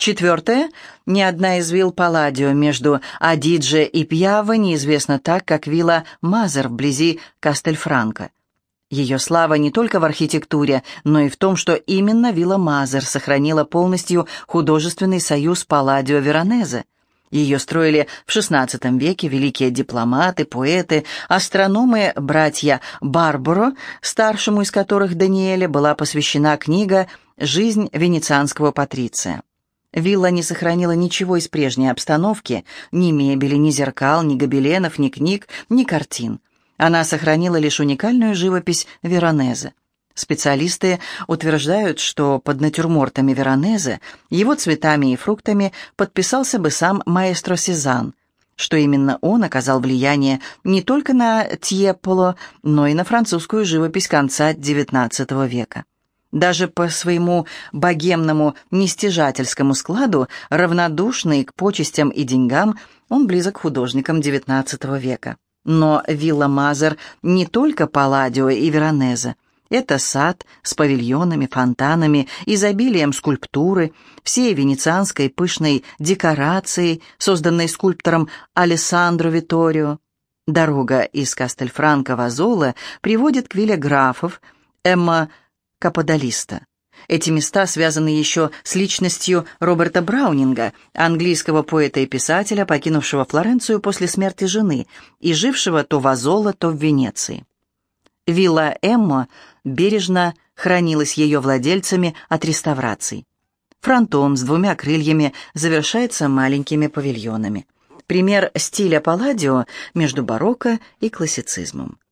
Четвертое. Ни одна из вилл Палладио между Адидже и Пьяво неизвестна так, как вилла Мазер вблизи Кастельфранко. Ее слава не только в архитектуре, но и в том, что именно вилла Мазер сохранила полностью художественный союз Палладио-Веронезе. Ее строили в XVI веке великие дипломаты, поэты, астрономы, братья Барбаро, старшему из которых, Даниэле, была посвящена книга «Жизнь венецианского патриция». Вилла не сохранила ничего из прежней обстановки, ни мебели, ни зеркал, ни гобеленов, ни книг, ни картин. Она сохранила лишь уникальную живопись Веронезе. Специалисты утверждают, что под натюрмортами Веронезе, его цветами и фруктами подписался бы сам маэстро Сезанн, что именно он оказал влияние не только на Тьеполо, но и на французскую живопись конца XIX века. Даже по своему богемному нестяжательскому складу, равнодушный к почестям и деньгам, он близок к художникам XIX века. Но вилла Мазер не только Палладио и Веронезе. Это сад с павильонами, фонтанами, изобилием скульптуры, всей венецианской пышной декорацией, созданной скульптором Алессандро Витторио. Дорога из Кастельфранко в Азоло приводит к вилле графов Эмма Каподалиста. Эти места связаны еще с личностью Роберта Браунинга, английского поэта и писателя, покинувшего Флоренцию после смерти жены и жившего то в Азоло, то в Венеции. Вилла Эммо бережно хранилась ее владельцами от реставраций. Фронтон с двумя крыльями завершается маленькими павильонами. Пример стиля Палладио между барокко и классицизмом.